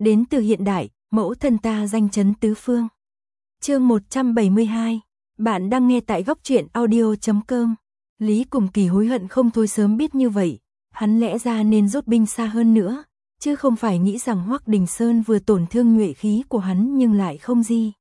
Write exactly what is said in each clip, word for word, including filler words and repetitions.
đến từ hiện đại, mẫu thân ta danh chấn tứ phương. Chương một trăm bảy mươi hai, bạn đang nghe tại góc truyện audio chấm com. Lý Cùng Kỳ hối hận không thôi, sớm biết như vậy, hắn lẽ ra nên rút binh xa hơn nữa, chứ không phải nghĩ rằng Hoắc Đình Sơn vừa tổn thương nhuệ khí của hắn nhưng lại không gì.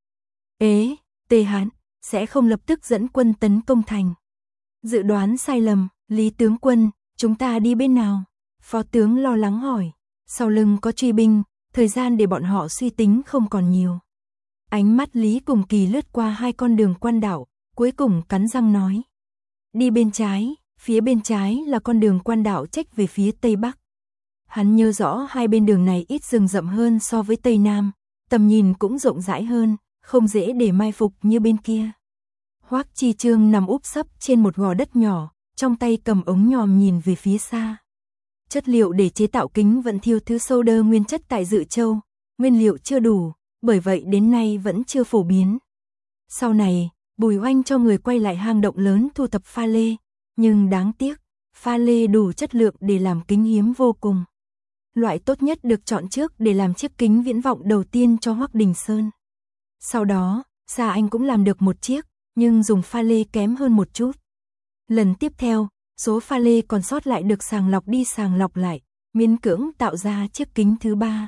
Ế, tề hắn sẽ không lập tức dẫn quân tấn công thành. Dự đoán sai lầm, Lý tướng quân, chúng ta đi bên nào? Phó tướng lo lắng hỏi. Sau lưng có truy binh, thời gian để bọn họ suy tính không còn nhiều. Ánh mắt Lý Cùng Kỳ lướt qua hai con đường quan đạo, cuối cùng cắn răng nói. Đi bên trái, phía bên trái là con đường quan đạo chếch về phía tây bắc. Hắn nhớ rõ hai bên đường này ít rừng rậm hơn so với tây nam, tầm nhìn cũng rộng rãi hơn, không dễ để mai phục như bên kia. Hoắc Chi Trương nằm úp sấp trên một gò đất nhỏ, trong tay cầm ống nhòm nhìn về phía xa. Chất liệu để chế tạo kính vẫn thiếu thứ solder nguyên chất tại Dự Châu, nguyên liệu chưa đủ, bởi vậy đến nay vẫn chưa phổ biến. Sau này, Bùi Oanh cho người quay lại hang động lớn thu thập pha lê, nhưng đáng tiếc, pha lê đủ chất lượng để làm kính hiếm vô cùng. Loại tốt nhất được chọn trước để làm chiếc kính viễn vọng đầu tiên cho Hoắc Đình Sơn. Sau đó, Sa Anh cũng làm được một chiếc, nhưng dùng pha lê kém hơn một chút. Lần tiếp theo, số pha lê còn sót lại được sàng lọc đi sàng lọc lại, miễn cưỡng tạo ra chiếc kính thứ ba.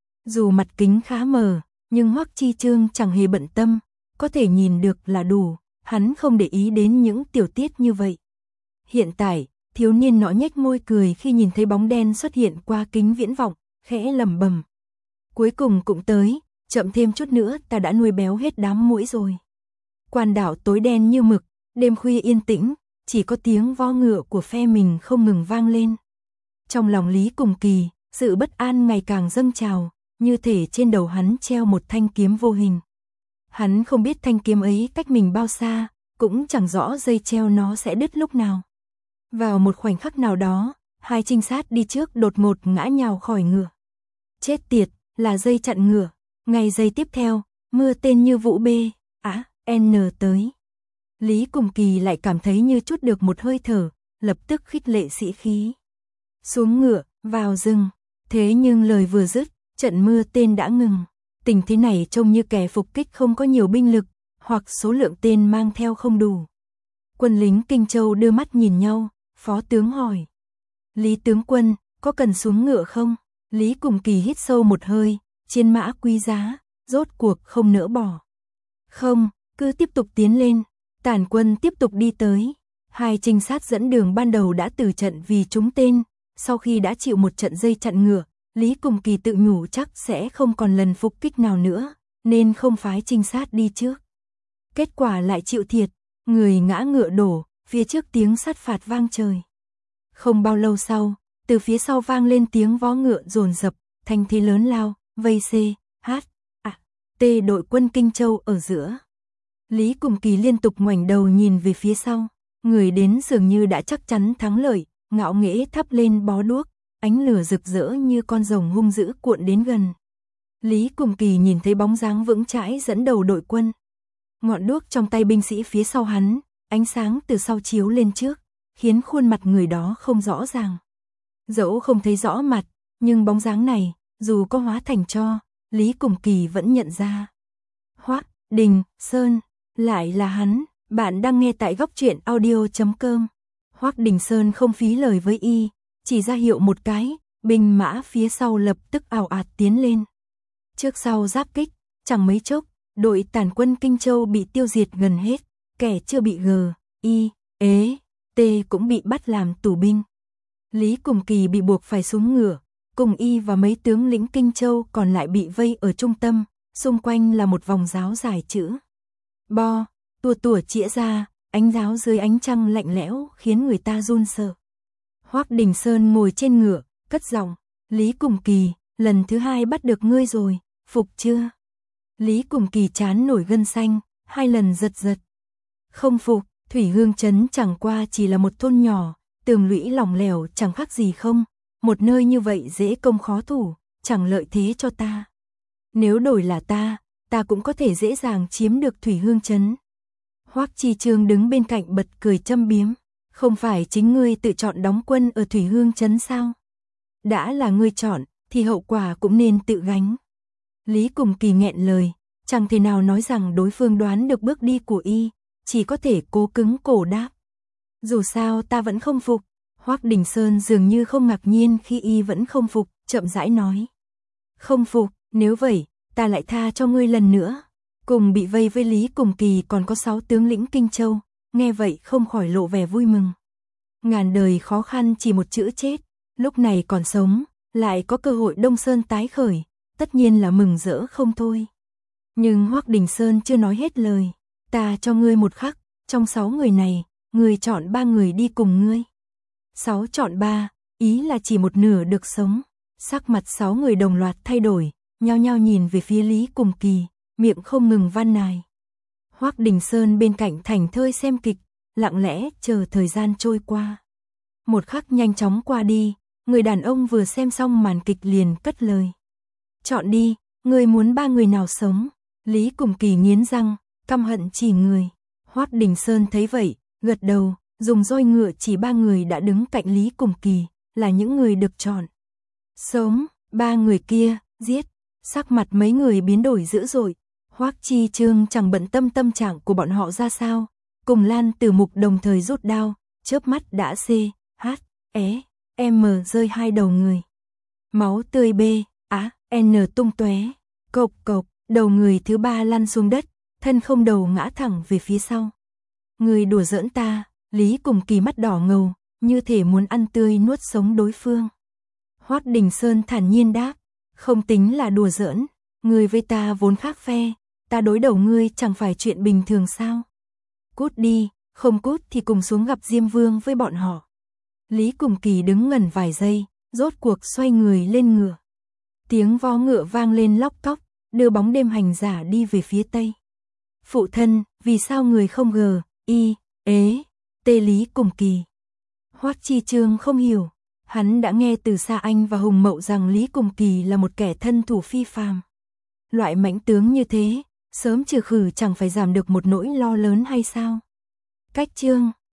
Dù mặt kính khá mờ, nhưng Hoắc Chi Trương chẳng hề bận tâm, có thể nhìn được là đủ, hắn không để ý đến những tiểu tiết như vậy. Hiện tại, thiếu niên nọ nhếch môi cười khi nhìn thấy bóng đen xuất hiện qua kính viễn vọng, khẽ lẩm bẩm. Cuối cùng cũng tới, chậm thêm chút nữa ta đã nuôi béo hết đám muỗi rồi. Quan đảo tối đen như mực, đêm khuya yên tĩnh, chỉ có tiếng vo ngựa của phe mình không ngừng vang lên. Trong lòng Lý Cùng Kỳ, sự bất an ngày càng dâng trào, như thể trên đầu hắn treo một thanh kiếm vô hình. Hắn không biết thanh kiếm ấy cách mình bao xa, cũng chẳng rõ dây treo nó sẽ đứt lúc nào. Vào một khoảnh khắc nào đó, hai trinh sát đi trước đột ngột ngã nhào khỏi ngựa. Chết tiệt, là dây chặn ngựa. Ngày giây tiếp theo, mưa tên như vũ bê, á, N tới. Lý Cùng Kỳ lại cảm thấy như chút được một hơi thở, lập tức khích lệ sĩ khí. Xuống ngựa, vào rừng. Thế nhưng lời vừa dứt, trận mưa tên đã ngừng. Tình thế này trông như kẻ phục kích không có nhiều binh lực, hoặc số lượng tên mang theo không đủ. Quân lính Kinh Châu đưa mắt nhìn nhau, phó tướng hỏi. Lý tướng quân, có cần xuống ngựa không? Lý Cùng Kỳ hít sâu một hơi, chiến mã quý giá, rốt cuộc không nỡ bỏ. Không, cứ tiếp tục tiến lên. Tản quân tiếp tục đi tới. Hai trinh sát dẫn đường ban đầu đã từ trận vì trúng tên, sau khi đã chịu một trận dây chặn ngựa, Lý Cùng Kỳ tự nhủ chắc sẽ không còn lần phục kích nào nữa, nên không phái trinh sát đi trước. Kết quả lại chịu thiệt, người ngã ngựa đổ, phía trước tiếng sát phạt vang trời. Không bao lâu sau, từ phía sau vang lên tiếng vó ngựa dồn dập, thanh thế lớn lao, vây C, H, A, T đội quân Kinh Châu ở giữa. Lý Cùng Kỳ liên tục ngoảnh đầu nhìn về phía sau, người đến dường như đã chắc chắn thắng lợi, ngạo nghễ thắp lên bó đuốc, ánh lửa rực rỡ như con rồng hung dữ cuộn đến gần. Lý Cùng Kỳ nhìn thấy bóng dáng vững chãi dẫn đầu đội quân. Ngọn đuốc trong tay binh sĩ phía sau hắn, ánh sáng từ sau chiếu lên trước, khiến khuôn mặt người đó không rõ ràng. Dẫu không thấy rõ mặt, nhưng bóng dáng này, dù có hóa thành tro, Lý Cùng Kỳ vẫn nhận ra. Hoắc Đình Sơn, lại là hắn, bạn đang nghe tại góc truyện audio chấm com. Hoắc Đình Sơn không phí lời với y, chỉ ra hiệu một cái, binh mã phía sau lập tức ào ạt tiến lên. Trước sau giáp kích, chẳng mấy chốc, đội tản quân Kinh Châu bị tiêu diệt gần hết, kẻ chưa bị G, Y, Ế, T cũng bị bắt làm tù binh. Lý Cùng Kỳ bị buộc phải xuống ngựa, cùng y và mấy tướng lĩnh Kinh Châu còn lại bị vây ở trung tâm, xung quanh là một vòng giáo dài chữ Bo, tua tủa chĩa ra, ánh giáo dưới ánh trăng lạnh lẽo khiến người ta run sợ. Hoắc Đình Sơn ngồi trên ngựa, cất giọng, Lý Cùng Kỳ, lần thứ hai bắt được ngươi rồi, phục chưa? Lý Cùng Kỳ chán nổi gân xanh, hai lần giật giật. Không phục, Thủy Hương Trấn chẳng qua chỉ là một thôn nhỏ, tường lũy lỏng lẻo chẳng khác gì không, một nơi như vậy dễ công khó thủ, chẳng lợi thế cho ta. Nếu đổi là ta, ta cũng có thể dễ dàng chiếm được Thủy Hương Trấn. Hoắc Chi Trương đứng bên cạnh bật cười châm biếm, không phải chính ngươi tự chọn đóng quân ở Thủy Hương Trấn sao? Đã là ngươi chọn, thì hậu quả cũng nên tự gánh. Lý Cùng Kỳ nghẹn lời, chẳng thể nào nói rằng đối phương đoán được bước đi của y, chỉ có thể cố cứng cổ đáp. Dù sao ta vẫn không phục. Hoắc Đình Sơn dường như không ngạc nhiên khi y vẫn không phục, chậm rãi nói. Không phục, nếu vậy, ta lại tha cho ngươi lần nữa. Cùng bị vây với Lý Cùng Kỳ còn có sáu tướng lĩnh Kinh Châu, nghe vậy không khỏi lộ vẻ vui mừng. Ngàn đời khó khăn chỉ một chữ chết, lúc này còn sống, lại có cơ hội Đông Sơn tái khởi, tất nhiên là mừng rỡ không thôi. Nhưng Hoắc Đình Sơn chưa nói hết lời, ta cho ngươi một khắc, trong sáu người này, ngươi chọn ba người đi cùng ngươi. Sáu chọn ba, ý là chỉ một nửa được sống. Sắc mặt sáu người đồng loạt thay đổi, nhao nhao nhìn về phía Lý Cùng Kỳ, miệng không ngừng van nài. Hoắc Đình Sơn bên cạnh thảnh thơi xem kịch, lặng lẽ chờ thời gian trôi qua. Một khắc nhanh chóng qua đi, người đàn ông vừa xem xong màn kịch liền cất lời. Chọn đi, ngươi muốn ba người nào sống? Lý Cùng Kỳ nghiến răng, căm hận chỉ người. Hoắc Đình Sơn thấy vậy, gật đầu, dùng roi ngựa chỉ ba người đã đứng cạnh Lý Cùng Kỳ, là những người được chọn. Sống, ba người kia, giết. Sắc mặt mấy người biến đổi dữ dội. Hoắc Chi Trương chẳng bận tâm tâm trạng của bọn họ ra sao, cùng Lan Tử Mục đồng thời rút đao, chớp mắt đã C, H, E, M rơi hai đầu người. Máu tươi B, Á, N tung tóe, cộc cộc, đầu người thứ ba lăn xuống đất, thân không đầu ngã thẳng về phía sau. Người đùa giỡn ta, Lý Cùng Kỳ mắt đỏ ngầu, như thể muốn ăn tươi nuốt sống đối phương. Hoắc Đình Sơn thản nhiên đáp, không tính là đùa giỡn, người với ta vốn khác phe, ta đối đầu ngươi chẳng phải chuyện bình thường sao? Cút đi, không cút thì cùng xuống gặp Diêm Vương với bọn họ. Lý Cùng Kỳ đứng ngẩn vài giây, rốt cuộc xoay người lên ngựa. Tiếng vó ngựa vang lên lóc cóc, đưa bóng đêm hành giả đi về phía tây. Phụ thân, vì sao người không gờ, y, ế, tê Lý Cùng Kỳ? Hoắc Chi Trương không hiểu, hắn đã nghe từ Sa Anh và Hùng Mậu rằng Lý Cùng Kỳ là một kẻ thân thủ phi phàm. Loại mãnh tướng như thế, sớm trừ khử chẳng phải giảm được một nỗi lo lớn hay sao? Cách chương